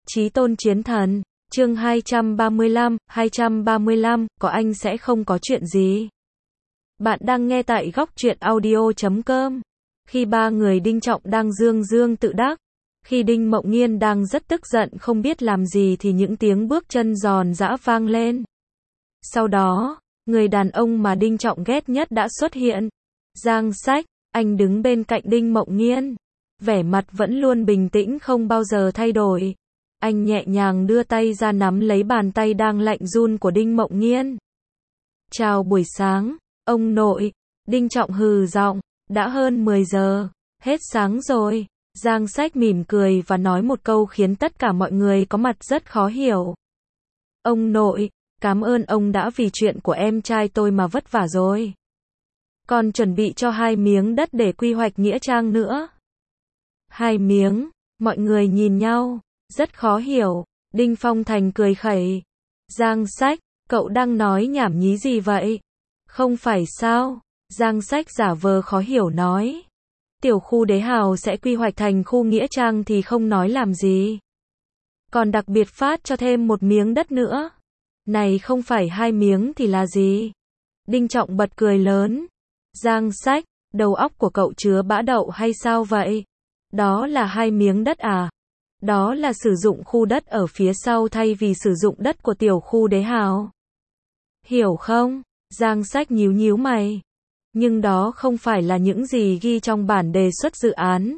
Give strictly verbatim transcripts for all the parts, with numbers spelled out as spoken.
Chí tôn chiến thần, chương hai trăm ba mươi lăm, hai trăm ba mươi lăm, có anh sẽ không có chuyện gì. Bạn đang nghe tại góc truyện audio chấm com. Khi ba người Đinh Trọng đang dương dương tự đắc, khi Đinh Mộng Nghiên đang rất tức giận không biết làm gì thì những tiếng bước chân giòn giã vang lên. Sau đó, người đàn ông mà Đinh Trọng ghét nhất đã xuất hiện. Giang Sách, anh đứng bên cạnh Đinh Mộng Nghiên. Vẻ mặt vẫn luôn bình tĩnh không bao giờ thay đổi. Anh nhẹ nhàng đưa tay ra nắm lấy bàn tay đang lạnh run của Đinh Mộng Nghiên. Chào buổi sáng, ông nội. Đinh Trọng hừ giọng, đã hơn mười giờ, hết sáng rồi. Giang Sách mỉm cười và nói một câu khiến tất cả mọi người có mặt rất khó hiểu. Ông nội, cảm ơn ông đã vì chuyện của em trai tôi mà vất vả rồi. Còn chuẩn bị cho hai miếng đất để quy hoạch nghĩa trang nữa. Hai miếng, mọi người nhìn nhau, rất khó hiểu. Đinh Phong Thành cười khẩy. Giang Sách, cậu đang nói nhảm nhí gì vậy? Không phải sao? Giang Sách giả vờ khó hiểu nói. Tiểu khu Đế Hào sẽ quy hoạch thành khu nghĩa trang thì không nói làm gì. Còn đặc biệt phát cho thêm một miếng đất nữa. Này không phải hai miếng thì là gì? Đinh Trọng bật cười lớn. Giang Sách, đầu óc của cậu chứa bã đậu hay sao vậy? Đó là hai miếng đất à? Đó là sử dụng khu đất ở phía sau thay vì sử dụng đất của tiểu khu Đế Hào. Hiểu không? Giang Sách nhíu nhíu mày. Nhưng đó không phải là những gì ghi trong bản đề xuất dự án.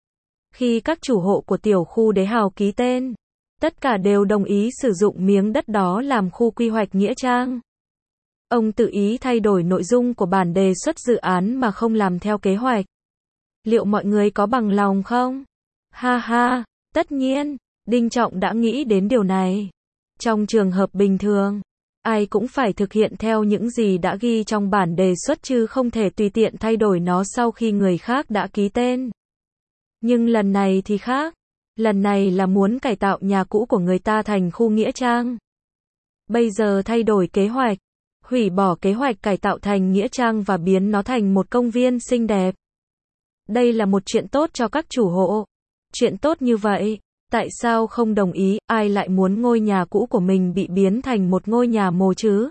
Khi các chủ hộ của tiểu khu Đế Hào ký tên, tất cả đều đồng ý sử dụng miếng đất đó làm khu quy hoạch nghĩa trang. Ông tự ý thay đổi nội dung của bản đề xuất dự án mà không làm theo kế hoạch. Liệu mọi người có bằng lòng không? Ha ha, tất nhiên, Đinh Trọng đã nghĩ đến điều này. Trong trường hợp bình thường, ai cũng phải thực hiện theo những gì đã ghi trong bản đề xuất chứ không thể tùy tiện thay đổi nó sau khi người khác đã ký tên. Nhưng lần này thì khác. Lần này là muốn cải tạo nhà cũ của người ta thành khu nghĩa trang. Bây giờ thay đổi kế hoạch, hủy bỏ kế hoạch cải tạo thành nghĩa trang và biến nó thành một công viên xinh đẹp. Đây là một chuyện tốt cho các chủ hộ. Chuyện tốt như vậy, tại sao không đồng ý, ai lại muốn ngôi nhà cũ của mình bị biến thành một ngôi nhà mồ chứ?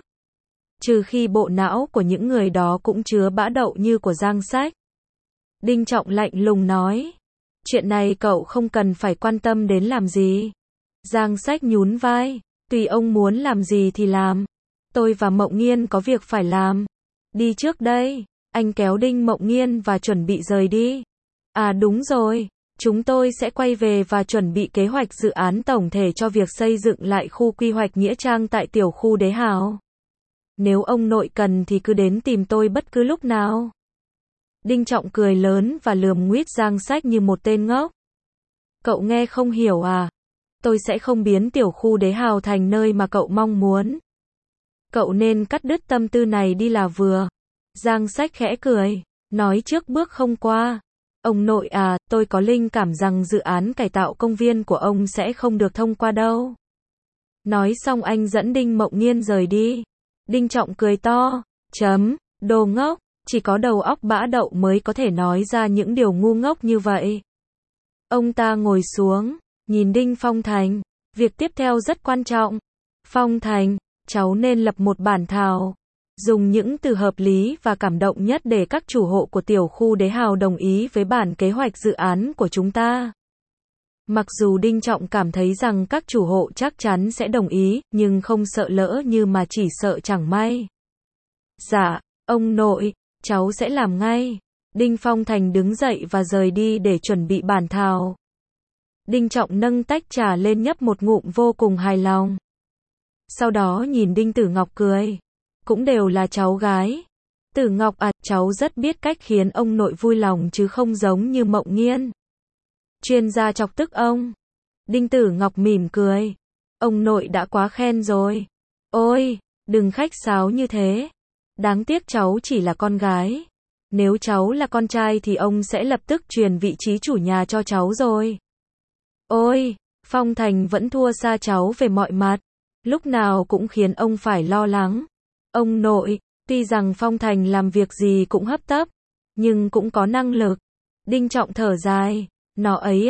Trừ khi bộ não của những người đó cũng chứa bã đậu như của Giang Sách. Đinh Trọng lạnh lùng nói. Chuyện này cậu không cần phải quan tâm đến làm gì. Giang Sách nhún vai. Tùy ông muốn làm gì thì làm. Tôi và Mộng Nghiên có việc phải làm. Đi trước đây. Anh kéo Đinh Mộng Nghiên và chuẩn bị rời đi. À đúng rồi. Chúng tôi sẽ quay về và chuẩn bị kế hoạch dự án tổng thể cho việc xây dựng lại khu quy hoạch nghĩa trang tại tiểu khu Đế Hào. Nếu ông nội cần thì cứ đến tìm tôi bất cứ lúc nào. Đinh Trọng cười lớn và lườm nguýt Giang Sách như một tên ngốc. Cậu nghe không hiểu à? Tôi sẽ không biến tiểu khu Đế Hào thành nơi mà cậu mong muốn. Cậu nên cắt đứt tâm tư này đi là vừa. Giang Sách khẽ cười, nói trước bước không qua. Ông nội à, tôi có linh cảm rằng dự án cải tạo công viên của ông sẽ không được thông qua đâu. Nói xong anh dẫn Đinh Mộng Nghiên rời đi. Đinh Trọng cười to, chấm, đồ ngốc, chỉ có đầu óc bã đậu mới có thể nói ra những điều ngu ngốc như vậy. Ông ta ngồi xuống, nhìn Đinh Phong Thành, việc tiếp theo rất quan trọng. Phong Thành, cháu nên lập một bản thảo. Dùng những từ hợp lý và cảm động nhất để các chủ hộ của tiểu khu Đế Hào đồng ý với bản kế hoạch dự án của chúng ta. Mặc dù Đinh Trọng cảm thấy rằng các chủ hộ chắc chắn sẽ đồng ý, nhưng không sợ lỡ như mà chỉ sợ chẳng may. Dạ, ông nội, cháu sẽ làm ngay. Đinh Phong Thành đứng dậy và rời đi để chuẩn bị bản thảo. Đinh Trọng nâng tách trà lên nhấp một ngụm vô cùng hài lòng. Sau đó nhìn Đinh Tử Ngọc cười. Cũng đều là cháu gái. Tử Ngọc à, cháu rất biết cách khiến ông nội vui lòng chứ không giống như Mộng Nghiên. Chuyên gia chọc tức ông. Đinh Tử Ngọc mỉm cười. Ông nội đã quá khen rồi. Ôi, đừng khách sáo như thế. Đáng tiếc cháu chỉ là con gái. Nếu cháu là con trai thì ông sẽ lập tức truyền vị trí chủ nhà cho cháu rồi. Ôi, Phong Thành vẫn thua xa cháu về mọi mặt. Lúc nào cũng khiến ông phải lo lắng. Ông nội, tuy rằng Phong Thành làm việc gì cũng hấp tấp, nhưng cũng có năng lực. Đinh Trọng thở dài, nó ấy à,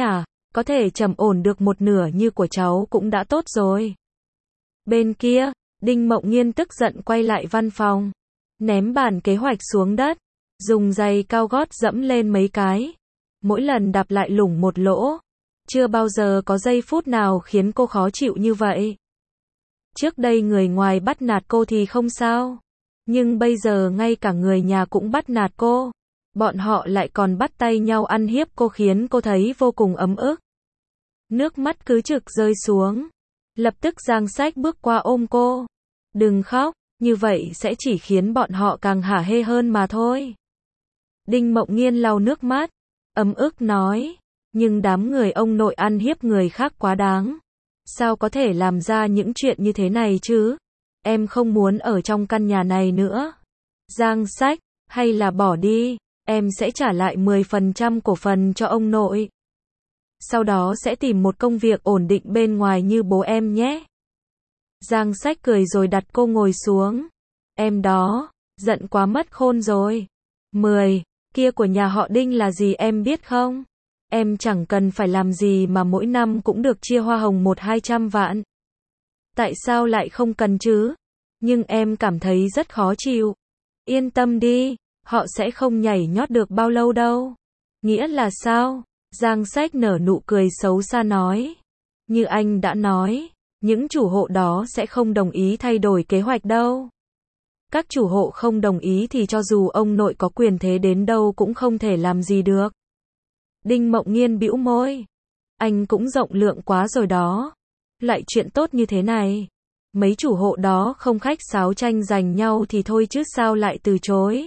Có thể trầm ổn được một nửa như của cháu cũng đã tốt rồi. Bên kia, Đinh Mộng Nhiên tức giận quay lại văn phòng, ném bản kế hoạch xuống đất, dùng giày cao gót dẫm lên mấy cái. Mỗi lần đạp lại lủng một lỗ. Chưa bao giờ có giây phút nào khiến cô khó chịu như vậy. Trước đây người ngoài bắt nạt cô thì không sao. Nhưng bây giờ ngay cả người nhà cũng bắt nạt cô. Bọn họ lại còn bắt tay nhau ăn hiếp cô khiến cô thấy vô cùng ấm ức. Nước mắt cứ trực rơi xuống. Lập tức Giang Sách bước qua ôm cô. Đừng khóc, như vậy sẽ chỉ khiến bọn họ càng hả hê hơn mà thôi. Đinh Mộng Nhiên lau nước mắt, ấm ức nói. Nhưng đám người ông nội ăn hiếp người khác quá đáng. Sao có thể làm ra những chuyện như thế này chứ? Em không muốn ở trong căn nhà này nữa. Giang Sách, hay là bỏ đi, em sẽ trả lại mười phần trăm cổ phần cho ông nội. Sau đó sẽ tìm một công việc ổn định bên ngoài như bố em nhé. Giang Sách cười rồi đặt cô ngồi xuống. Em đó, giận quá mất khôn rồi. mười, kia của nhà họ Đinh là gì em biết không? Em chẳng cần phải làm gì mà mỗi năm cũng được chia hoa hồng một hai trăm vạn. Tại sao lại không cần chứ? Nhưng em cảm thấy rất khó chịu. Yên tâm đi, họ sẽ không nhảy nhót được bao lâu đâu. Nghĩa là sao? Giang Sách nở nụ cười xấu xa nói. Như anh đã nói, những chủ hộ đó sẽ không đồng ý thay đổi kế hoạch đâu. Các chủ hộ không đồng ý thì cho dù ông nội có quyền thế đến đâu cũng không thể làm gì được. Đinh Mộng Nhiên bĩu môi. Anh cũng rộng lượng quá rồi đó. Lại chuyện tốt như thế này. Mấy chủ hộ đó không khách sáo tranh giành nhau thì thôi chứ sao lại từ chối.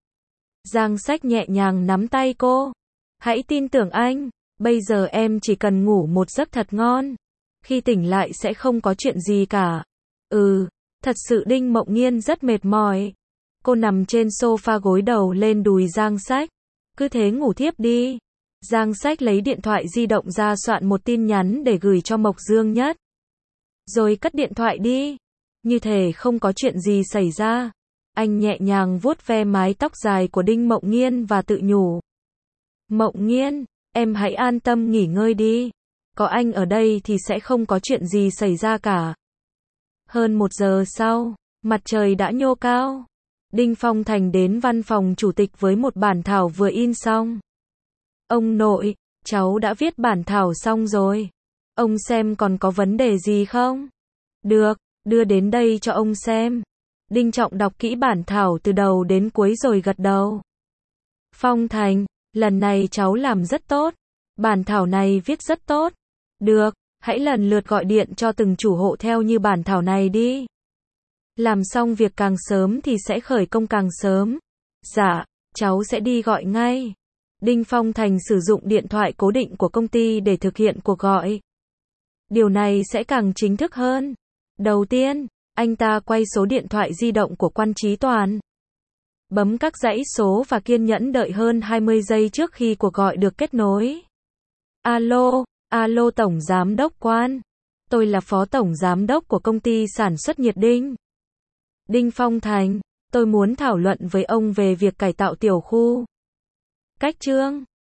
Giang Sách nhẹ nhàng nắm tay cô. Hãy tin tưởng anh. Bây giờ em chỉ cần ngủ một giấc thật ngon. Khi tỉnh lại sẽ không có chuyện gì cả. Ừ, thật sự Đinh Mộng Nhiên rất mệt mỏi. Cô nằm trên sofa gối đầu lên đùi Giang Sách. Cứ thế ngủ thiếp đi. Giang Sách lấy điện thoại di động ra soạn một tin nhắn để gửi cho Mộc Dương Nhất. Rồi cất điện thoại đi. Như thể không có chuyện gì xảy ra. Anh nhẹ nhàng vuốt ve mái tóc dài của Đinh Mộng Nhiên và tự nhủ. Mộng Nhiên, em hãy an tâm nghỉ ngơi đi. Có anh ở đây thì sẽ không có chuyện gì xảy ra cả. Hơn một giờ sau, mặt trời đã nhô cao. Đinh Phong Thành đến văn phòng chủ tịch với một bản thảo vừa in xong. Ông nội, cháu đã viết bản thảo xong rồi. Ông xem còn có vấn đề gì không? Được, đưa đến đây cho ông xem. Đinh Trọng đọc kỹ bản thảo từ đầu đến cuối rồi gật đầu. Phong Thành, lần này cháu làm rất tốt. Bản thảo này viết rất tốt. Được, hãy lần lượt gọi điện cho từng chủ hộ theo như bản thảo này đi. Làm xong việc càng sớm thì sẽ khởi công càng sớm. Dạ, cháu sẽ đi gọi ngay. Đinh Phong Thành sử dụng điện thoại cố định của công ty để thực hiện cuộc gọi. Điều này sẽ càng chính thức hơn. Đầu tiên, anh ta quay số điện thoại di động của Quan Chí Toàn. Bấm các dãy số và kiên nhẫn đợi hơn hai mươi giây trước khi cuộc gọi được kết nối. Alo, alo Tổng Giám đốc Quan. Tôi là Phó Tổng Giám đốc của công ty sản xuất nhiệt Đinh. Đinh Phong Thành, tôi muốn thảo luận với ông về việc cải tạo tiểu khu. Cách Trương.